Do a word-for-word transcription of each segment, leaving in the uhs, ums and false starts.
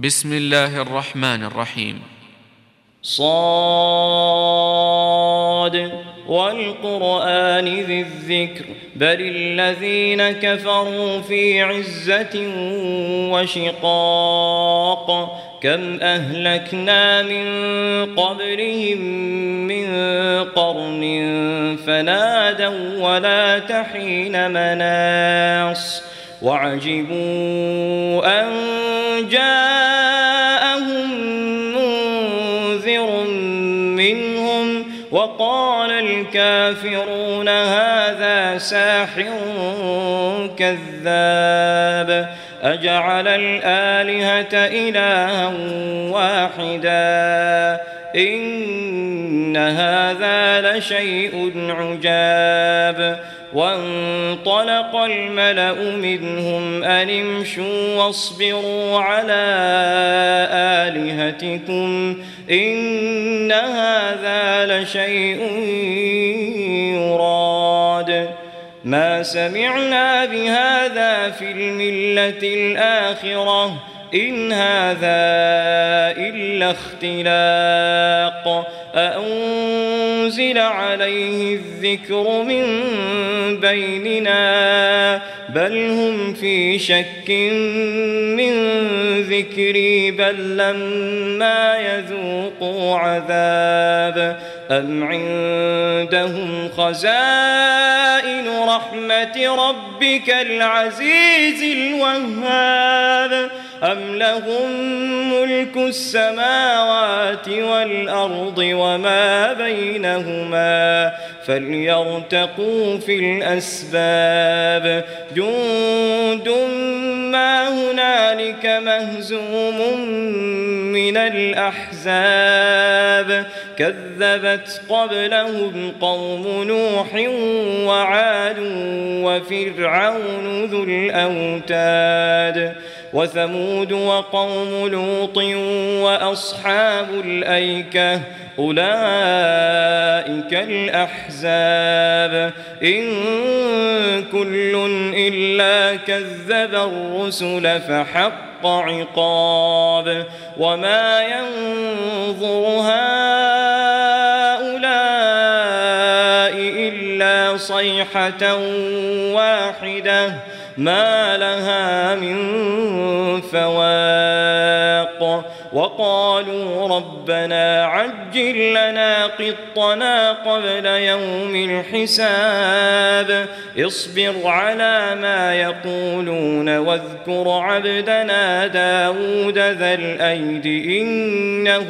بسم الله الرحمن الرحيم. صاد والقرآن ذي الذكر بل الذين كفروا في عزة وشقاق كم أهلكنا من قبلهم من قرن فنادوا ولا تحين مناص وعجبوا أن جاءهم منذر منهم وقال الكافرون هذا ساحر كذاب أجعل الآلهة إلها واحدا إن هذا لشيء عجاب وانطلق الملأ منهم أن امشوا واصبروا على آلهتكم إن هذا لشيء يراد ما سمعنا بهذا في الملة الآخرة إن هذا إلا اختلاق أأنزل عليه الذكر من بيننا بل هم في شك من ذكري بل لما يذوقوا عذاب أم عندهم خزائن رحمة ربك العزيز الوهاب أم لهم ملك السماوات والأرض وما بينهما فليرتقوا في الأسباب جند ما هنالك مهزوم من الأحزاب كذبت قبلهم قوم نوح وعاد وفرعون ذو الأوتاد وثمود وقوم لوط وأصحاب الأيكة أولئك الأحزاب إن كل إلا كذب الرسل فحق عقاب وما ينظر هؤلاء إلا صيحة واحدة ما لها من فواق وقالوا ربنا عجل لنا قطنا قبل يوم الحساب اصبر على ما يقولون واذكر عبدنا داود ذا الأيد إنه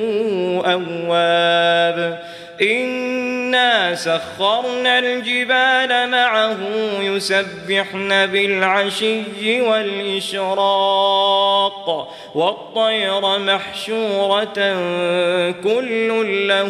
أواب إنا سخرنا الجبال معه يسبحن بالعشي والإشراق والطير محشورة كل له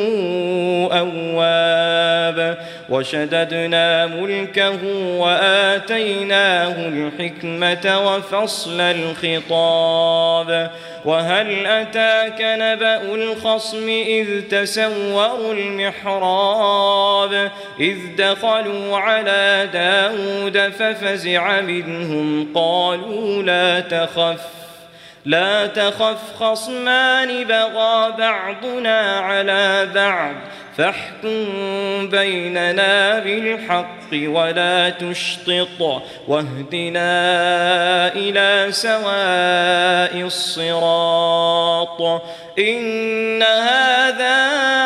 أواب وشددنا ملكه وآتيناه الحكمة وفصل الخطاب وهل أتاك نبأ الخصم إذ تسوروا المحراب إذ دخلوا على داود ففزع منهم قالوا لا تخف لا تخف خصمان بغى بعضنا على بعض فاحكم بيننا بالحق ولا تشطط واهدنا إلى سواء الصراط إن هذا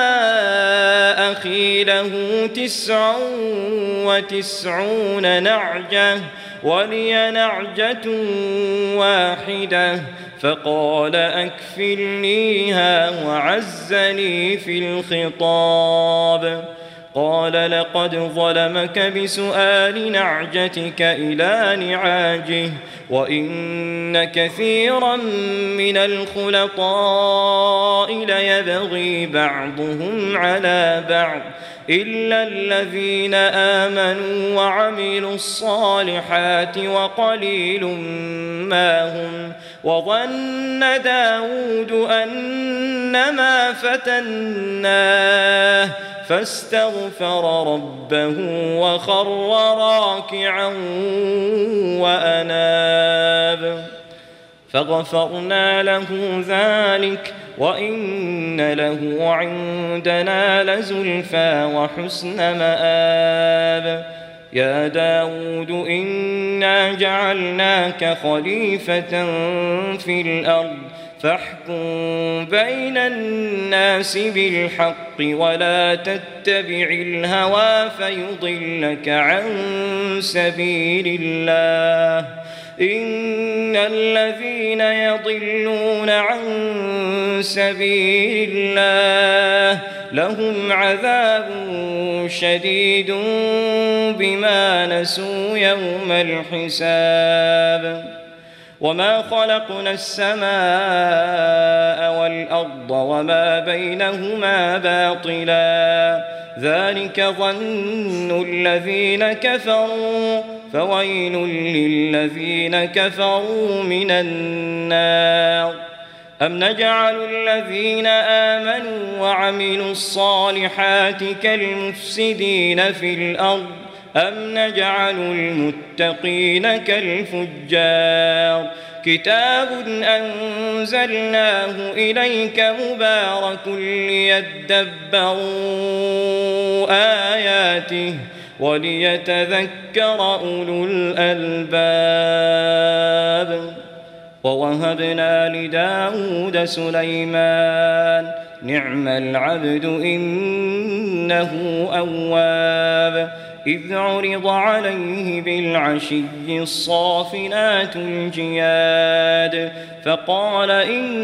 أخي له تسع وتسعون نعجة ولي نعجة واحدة فقال أكفلنيها وعزني في الخطاب قال لقد ظلمك بسؤال نعجتك إلى نعاجه وإن كثيرا من الخلطاء ليبغي بعضهم على بعض إلا الذين آمنوا وعملوا الصالحات وقليل ما هم وظن داود أنما فتناه فاستغفر ربه وخر راكعا وأناب فغفرنا له ذلك وإن له عندنا لزلفى وحسن مآب. يا داود إنا جعلناك خليفة في الأرض فاحكم بين الناس بالحق ولا تتبع الهوى فيضلك عن سبيل الله. إن الذين يضلون عن سبيل الله لهم عذاب شديد بما نسوا يوم الحساب. وما خلقنا السماء والأرض وما بينهما باطلا ذلك ظن الذين كفروا فويل للذين كفروا من النار. أم نجعل الذين آمنوا وعملوا الصالحات كالمفسدين في الأرض أم نجعل المتقين كالفجار. كتاب أنزلناه إليك مبارك ليدبروا آياته وليتذكر أولو الألباب. ووهبنا لداود سليمان نعم العبد إنه أواب. إذ عرض عليه بالعشي الصافنات الجياد فقال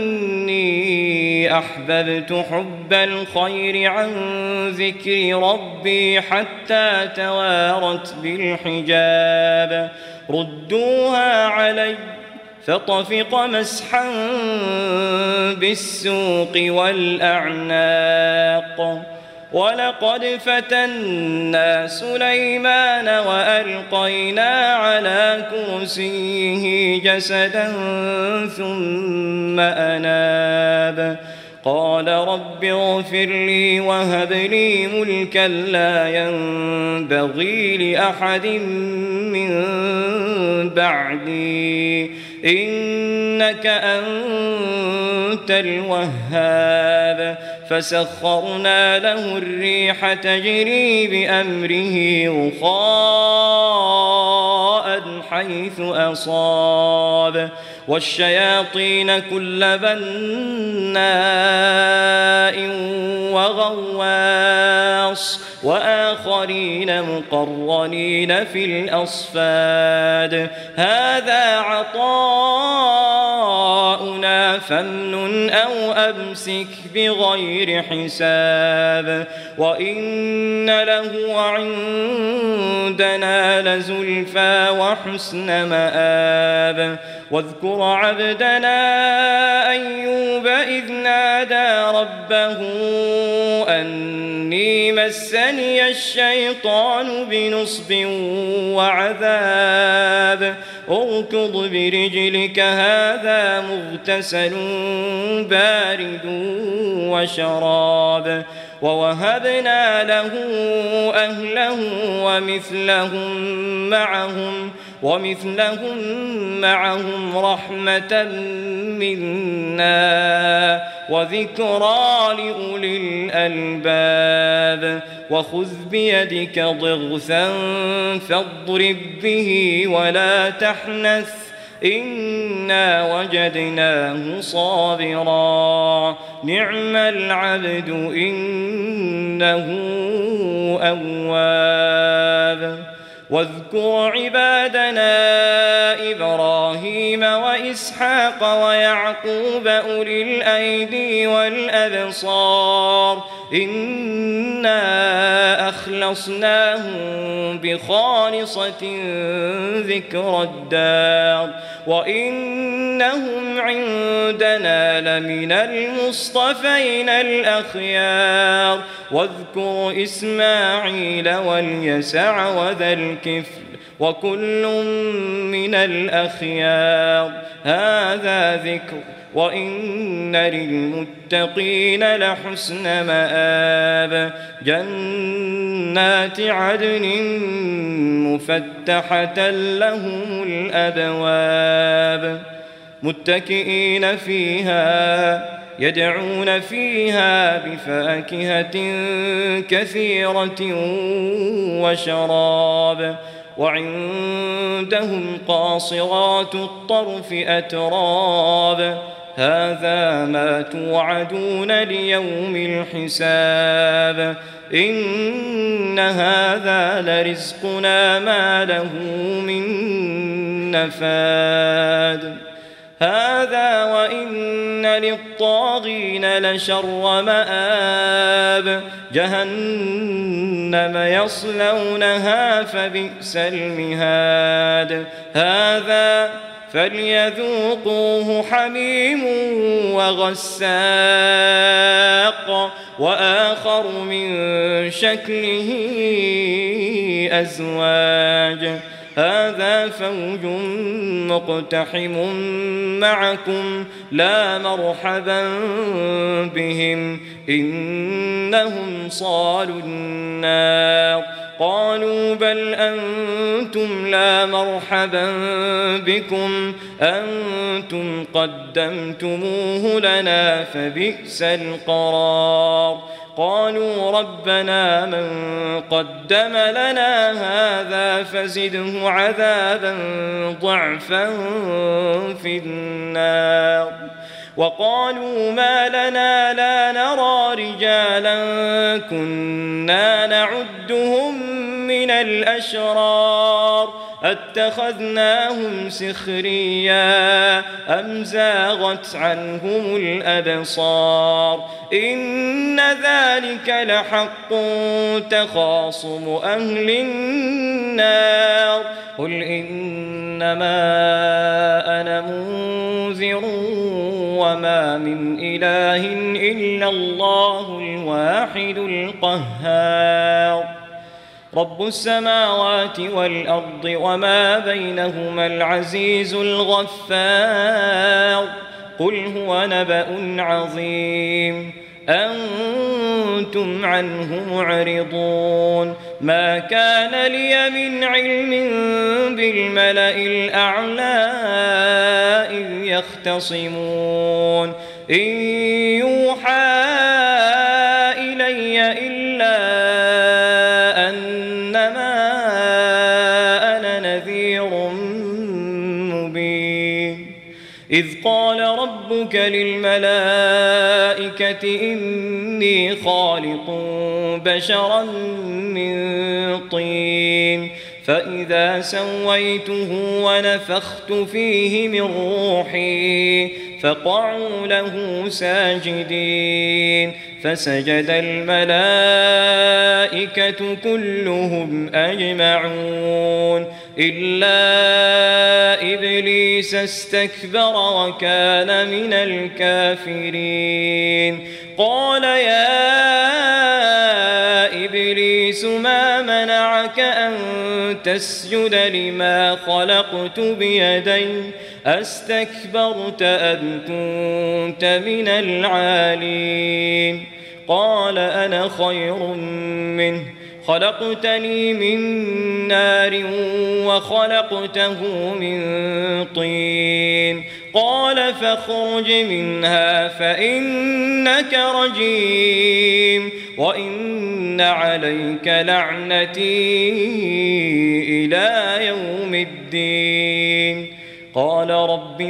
إني أحببت حب الخير عن ذكر ربي حتى توارت بالحجاب. ردوها علي فطفق مسحا بالسوق والأعناق. ولقد فتنا سليمان وألقينا على كرسيه جسدا ثم أناب. قال رب اغفر لي وهب لي ملكا لا ينبغي لأحد من بعدي إنك أنت الوهاب. فسخرنا له الريح تجري بأمره رخاء حيث أصاب والشياطين كل بناء وغواص وآخرين مقرنين في الأصفاد. هذا عطاؤنا فامنن أو أمسك بغير حساب. وإن له عندنا لزلفى وحسن مآب. واذكر عبدنا أيوب إذ نادى ربه أني مسني الشيطان بنصب وعذاب. اركض برجلك هذا مغتسل بارد وشراب. ووهبنا له أهله ومثلهم معهم ومثلهم معهم رحمة منا وذكرى لأولي الألباب. وخذ بيدك ضغثا فاضرب به ولا تحنث إنا وجدناه صابرا نعم العبد إنه أواب. واذكر عبادنا إبراهيم وإسحاق ويعقوب أولي الأيدي والأبصار إنا أخلصناهم بخالصة ذكر الدار وإنهم عندنا لمن المصطفين الأخيار. واذكر إسماعيل واليسع وذا الكفل وكل من الأخيار هذا ذكر وإن للمتقين لحسن مآب. جنات عدن مفتحة لهم الأبواب متكئين فيها يدعون فيها بفاكهة كثيرة وشراب وعندهم قاصرات الطرف أتراب هذا ما توعدون ليوم الحساب إن هذا لرزقنا ما له من نفاد هذا وإن للطاغين لشر مآب جهنم يصلونها فبئس المهاد هذا فليذوقوه حميم وغساق وآخر من شكله أزواج هذا فوج مقتحم معكم لا مرحبا بهم إنهم صالوا النار قالوا بل أنتم لا مرحبا بكم أنتم قدمتموه لنا فبئس القرار قالوا ربنا من قدم لنا هذا فزده عذابا ضعفا في النار وقالوا ما لنا لا نرى رجالا كنا نعدهم من الأشرار أتخذناهم سخريا أم زاغت عنهم الأبصار إن ذلك لحق تخاصم أهل النار قل إنما أنا منذر وما من إله إلا الله الواحد القهار رب السماوات والأرض وما بينهما العزيز الغفار قل هو نبأ عظيم أنتم عنه معرضون ما كان لي من علم بالملأ الأعلى إذ يختصمون إن يوحى إلي إلا أنما أنا نذير مبين إذ قال ربك للملائكة إني خالق بشرا من طين فإذا سويته ونفخت فيه من روحي فقعوا له ساجدين فسجد الملائكة كلهم أجمعون إلا إبليس استكبر وكان من الكافرين قال يا إبليس ما منعك أن تسجد لما خلقت بيدي أستكبرت أم كنت من العالين قال أنا خير منه خلقتني من نار وخلقته من طين قال فاخرج منها فإنك رجيم وإن عليك لعنتي إلى يوم الدين قال رب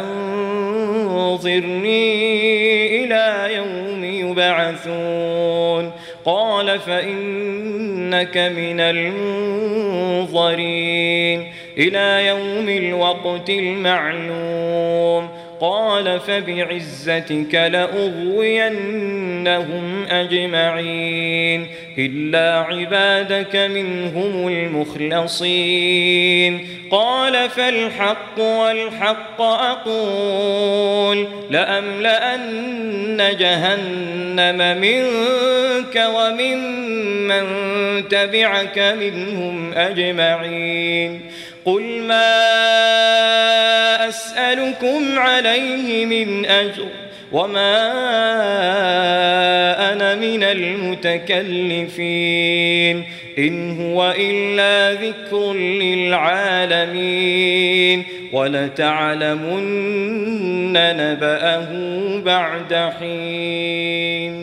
فأنظرني إلى يوم يبعثون قال فإنك من المنظرين إلى يوم الوقت المعلوم قال فبعزتك لأغوينهم أجمعين إلا عبادك منهم المخلصين قال فالحق والحق أقول لأملأن جهنم منك وممن تبعك منهم أجمعين قل ما أسألكم عليه من أجر وما أنا من المتكلفين إن هو إلا ذكر للعالمين ولتعلمن نبأه بعد حين.